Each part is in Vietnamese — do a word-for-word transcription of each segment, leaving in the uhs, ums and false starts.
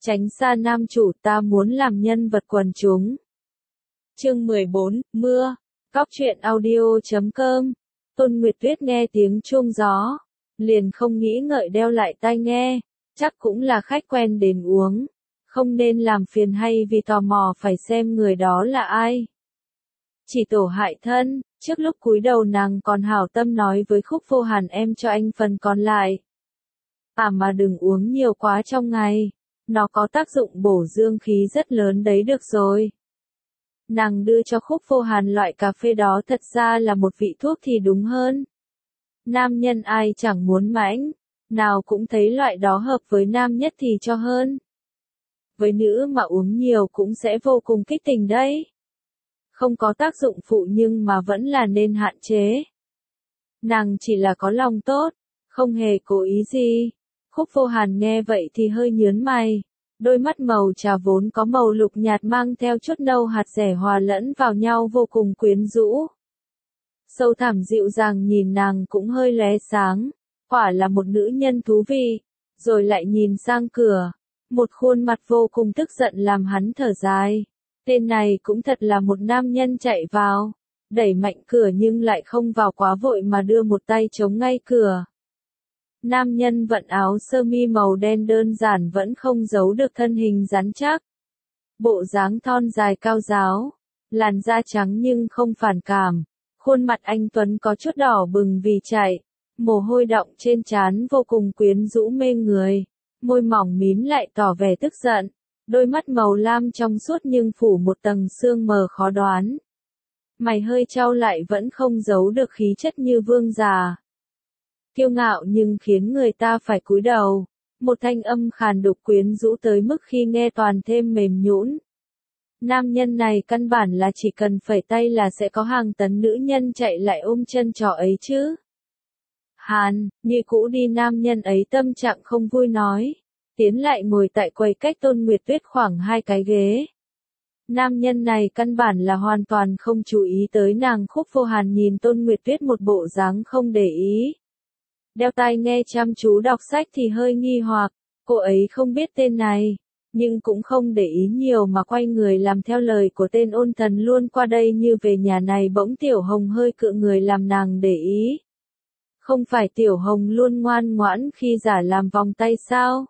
Tránh xa nam chủ, ta muốn làm nhân vật quần chúng. Chương mười bốn, Mưa. Cóc truyện audio chấm com. Tôn Nguyệt Tuyết nghe tiếng chuông gió, liền không nghĩ ngợi đeo lại tai nghe, chắc cũng là khách quen đến uống, không nên làm phiền hay vì tò mò phải xem người đó là ai. Chỉ tổ hại thân, trước lúc cúi đầu nàng còn hảo tâm nói với Khúc Vô Hàn em cho anh phần còn lại. À mà đừng uống nhiều quá trong ngày, nó có tác dụng bổ dương khí rất lớn đấy được rồi. Nàng đưa cho Khúc Vô Hàn loại cà phê đó thật ra là một vị thuốc thì đúng hơn. Nam nhân ai chẳng muốn mãnh, nào cũng thấy loại đó hợp với nam nhất thì cho hơn. Với nữ mà uống nhiều cũng sẽ vô cùng kích tình đấy. Không có tác dụng phụ nhưng mà vẫn là nên hạn chế. Nàng chỉ là có lòng tốt, không hề cố ý gì. Khúc Vô Hàn nghe vậy thì hơi nhướng mày. Đôi mắt màu trà vốn có màu lục nhạt mang theo chút nâu hạt rẻ hòa lẫn vào nhau vô cùng quyến rũ. Sâu thẳm dịu dàng nhìn nàng cũng hơi lóe sáng, quả là một nữ nhân thú vị, rồi lại nhìn sang cửa, một khuôn mặt vô cùng tức giận làm hắn thở dài. Tên này cũng thật là một nam nhân chạy vào, đẩy mạnh cửa nhưng lại không vào quá vội mà đưa một tay chống ngay cửa. Nam nhân vận áo sơ mi màu đen đơn giản vẫn không giấu được thân hình rắn chắc. Bộ dáng thon dài cao ráo, làn da trắng nhưng không phản cảm, khuôn mặt anh tuấn có chút đỏ bừng vì chạy, mồ hôi đọng trên trán vô cùng quyến rũ mê người, môi mỏng mím lại tỏ vẻ tức giận, đôi mắt màu lam trong suốt nhưng phủ một tầng sương mờ khó đoán. Mày hơi trao lại vẫn không giấu được khí chất như vương già. Kiêu ngạo nhưng khiến người ta phải cúi đầu, một thanh âm khàn đục quyến rũ tới mức khi nghe toàn thêm mềm nhũn. Nam nhân này căn bản là chỉ cần phẩy tay là sẽ có hàng tấn nữ nhân chạy lại ôm chân trò ấy chứ. Hàn, như cũ đi nam nhân ấy tâm trạng không vui nói, tiến lại ngồi tại quầy cách Tôn Nguyệt Tuyết khoảng hai cái ghế. Nam nhân này căn bản là hoàn toàn không chú ý tới nàng. Khúc Vô Hàn nhìn Tôn Nguyệt Tuyết một bộ dáng không để ý. Đeo tai nghe chăm chú đọc sách thì hơi nghi hoặc, cô ấy không biết tên này, nhưng cũng không để ý nhiều mà quay người làm theo lời của tên ôn thần luôn qua đây như về nhà này. Bỗng Tiểu Hồng hơi cựa người làm nàng để ý. Không phải Tiểu Hồng luôn ngoan ngoãn khi giả làm vòng tay sao?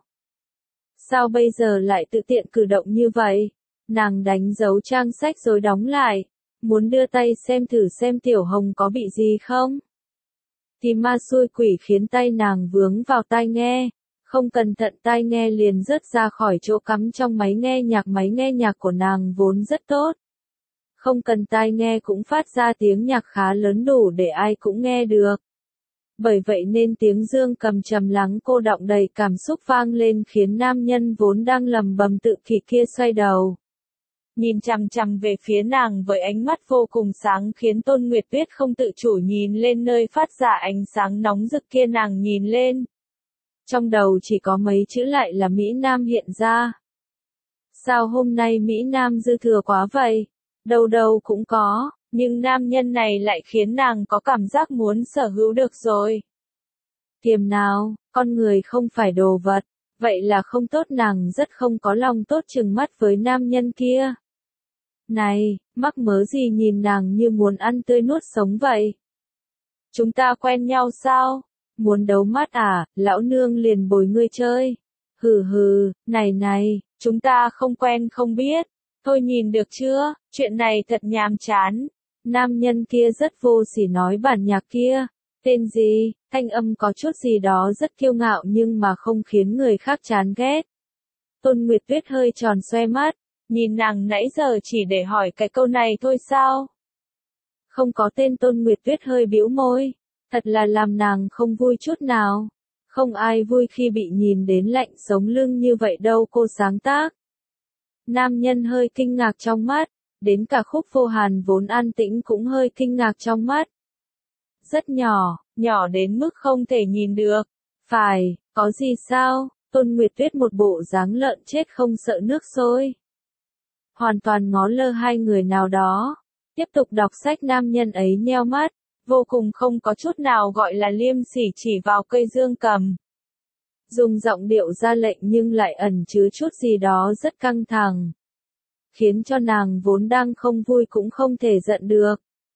Sao bây giờ lại tự tiện cử động như vậy? Nàng đánh dấu trang sách rồi đóng lại, muốn đưa tay xem thử xem Tiểu Hồng có bị gì không? Thì ma xui quỷ khiến tay nàng vướng vào tai nghe, không cẩn thận tai nghe liền rớt ra khỏi chỗ cắm trong máy nghe nhạc. Máy nghe nhạc của nàng vốn rất tốt, không cần tai nghe cũng phát ra tiếng nhạc khá lớn đủ để ai cũng nghe được. Bởi vậy nên tiếng dương cầm trầm lắng cô đọng đầy cảm xúc vang lên khiến nam nhân vốn đang lầm bầm tự kỷ kia xoay đầu, nhìn chằm chằm về phía nàng với ánh mắt vô cùng sáng khiến Tôn Nguyệt Tuyết không tự chủ nhìn lên nơi phát ra ánh sáng nóng rực kia. Nàng nhìn lên, trong đầu chỉ có mấy chữ lại là Mỹ Nam hiện ra. Sao hôm nay Mỹ Nam dư thừa quá vậy? Đâu đâu cũng có, nhưng nam nhân này lại khiến nàng có cảm giác muốn sở hữu được rồi. Kiềm nào, con người không phải đồ vật, vậy là không tốt. Nàng rất không có lòng tốt trừng mắt với nam nhân kia. Này, mắc mớ gì nhìn nàng như muốn ăn tươi nuốt sống vậy? Chúng ta quen nhau sao? Muốn đấu mắt à, lão nương liền bồi ngươi chơi. Hừ hừ, này này, chúng ta không quen không biết. Thôi nhìn được chưa, chuyện này thật nhàm chán. Nam nhân kia rất vô sỉ nói bản nhạc kia. Tên gì, thanh âm có chút gì đó rất kiêu ngạo nhưng mà không khiến người khác chán ghét. Tôn Nguyệt Tuyết hơi tròn xoe mắt, nhìn nàng nãy giờ chỉ để hỏi cái câu này thôi sao? Không có tên. Tôn Nguyệt Tuyết hơi bĩu môi, thật là làm nàng không vui chút nào. Không ai vui khi bị nhìn đến lạnh sống lưng như vậy đâu cô sáng tác. Nam nhân hơi kinh ngạc trong mắt, đến cả Khúc Vô Hàn vốn an tĩnh cũng hơi kinh ngạc trong mắt. Rất nhỏ, nhỏ đến mức không thể nhìn được. Phải, có gì sao? Tôn Nguyệt Tuyết một bộ dáng lợn chết không sợ nước sôi. Hoàn toàn ngó lơ hai người nào đó. Tiếp tục đọc sách. Nam nhân ấy nheo mắt, vô cùng không có chút nào gọi là liêm sỉ chỉ vào cây dương cầm. dùng giọng điệu ra lệnh nhưng lại ẩn chứa chút gì đó rất căng thẳng, khiến cho nàng vốn đang không vui cũng không thể giận được.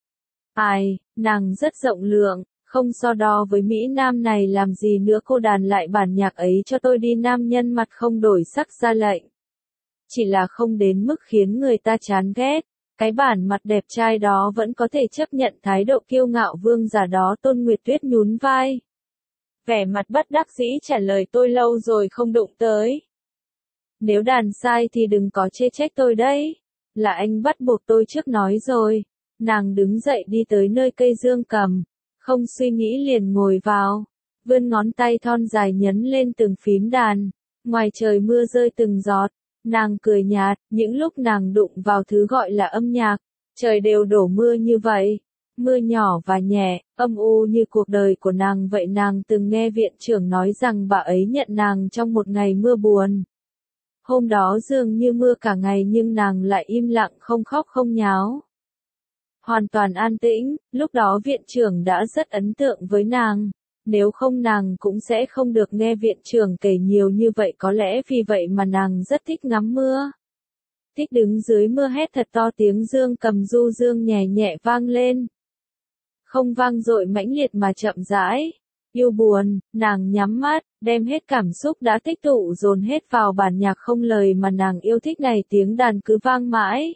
Ai, nàng rất rộng lượng, không so đo với Mỹ Nam này làm gì nữa, cô đàn lại bản nhạc ấy cho tôi đi. Nam nhân mặt không đổi sắc ra lệnh. Chỉ là không đến mức khiến người ta chán ghét, cái bản mặt đẹp trai đó vẫn có thể chấp nhận thái độ kiêu ngạo vương giả đó. Tôn Nguyệt Tuyết nhún vai, vẻ mặt bất đắc dĩ trả lời, tôi lâu rồi không đụng tới. Nếu đàn sai thì đừng có chê trách tôi đấy, là anh bắt buộc tôi trước nói rồi. Nàng đứng dậy đi tới nơi cây dương cầm, không suy nghĩ liền ngồi vào, vươn ngón tay thon dài nhấn lên từng phím đàn. Ngoài trời mưa rơi từng giọt, nàng cười nhạt, những lúc nàng đụng vào thứ gọi là âm nhạc, trời đều đổ mưa như vậy. Mưa nhỏ và nhẹ, âm u như cuộc đời của nàng vậy. Nàng từng nghe viện trưởng nói rằng bà ấy nhận nàng trong một ngày mưa buồn. Hôm đó dường như mưa cả ngày nhưng nàng lại im lặng, không khóc không nháo. Hoàn toàn an tĩnh. Lúc đó viện trưởng đã rất ấn tượng với nàng. Nếu không nàng cũng sẽ không được nghe viện trưởng kể nhiều như vậy. Có lẽ vì vậy mà nàng rất thích ngắm mưa. Thích đứng dưới mưa hét thật to, tiếng dương cầm du dương nhẹ nhẹ vang lên. Không vang dội mãnh liệt mà chậm rãi. Yêu buồn, nàng nhắm mắt, đem hết cảm xúc đã tích tụ dồn hết vào bản nhạc không lời mà nàng yêu thích này. Tiếng đàn cứ vang mãi.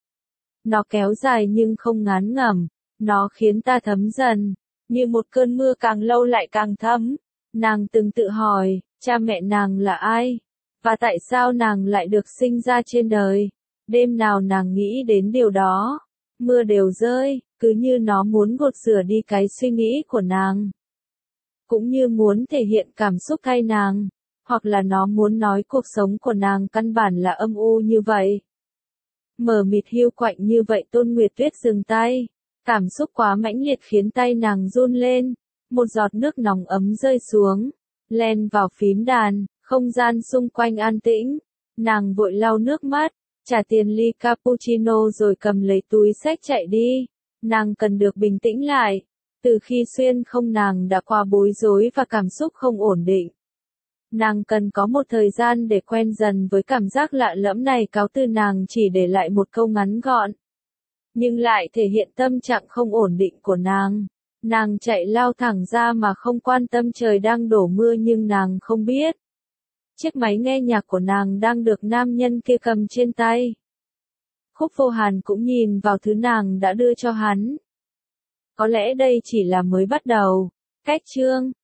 Nó kéo dài nhưng không ngán ngẩm, nó khiến ta thấm dần, như một cơn mưa càng lâu lại càng thấm. Nàng từng tự hỏi, cha mẹ nàng là ai? Và tại sao nàng lại được sinh ra trên đời? Đêm nào nàng nghĩ đến điều đó, mưa đều rơi, cứ như nó muốn gột rửa đi cái suy nghĩ của nàng. Cũng như muốn thể hiện cảm xúc thay nàng, hoặc là nó muốn nói cuộc sống của nàng căn bản là âm u như vậy. Mờ mịt hiu quạnh như vậy. Tôn Nguyệt Tuyết dừng tay. Cảm xúc quá mãnh liệt khiến tay nàng run lên. Một giọt nước nóng ấm rơi xuống, len vào phím đàn, không gian xung quanh an tĩnh. Nàng vội lau nước mắt, trả tiền ly cappuccino rồi cầm lấy túi xách chạy đi. Nàng cần được bình tĩnh lại. Từ khi xuyên không nàng đã qua bối rối và cảm xúc không ổn định. Nàng cần có một thời gian để quen dần với cảm giác lạ lẫm này. Cáo từ nàng chỉ để lại một câu ngắn gọn, nhưng lại thể hiện tâm trạng không ổn định của nàng. Nàng chạy lao thẳng ra mà không quan tâm trời đang đổ mưa, nhưng nàng không biết chiếc máy nghe nhạc của nàng đang được nam nhân kia cầm trên tay. Khúc Vô Hàn cũng nhìn vào thứ nàng đã đưa cho hắn. Có lẽ đây chỉ là mới bắt đầu. Cách chương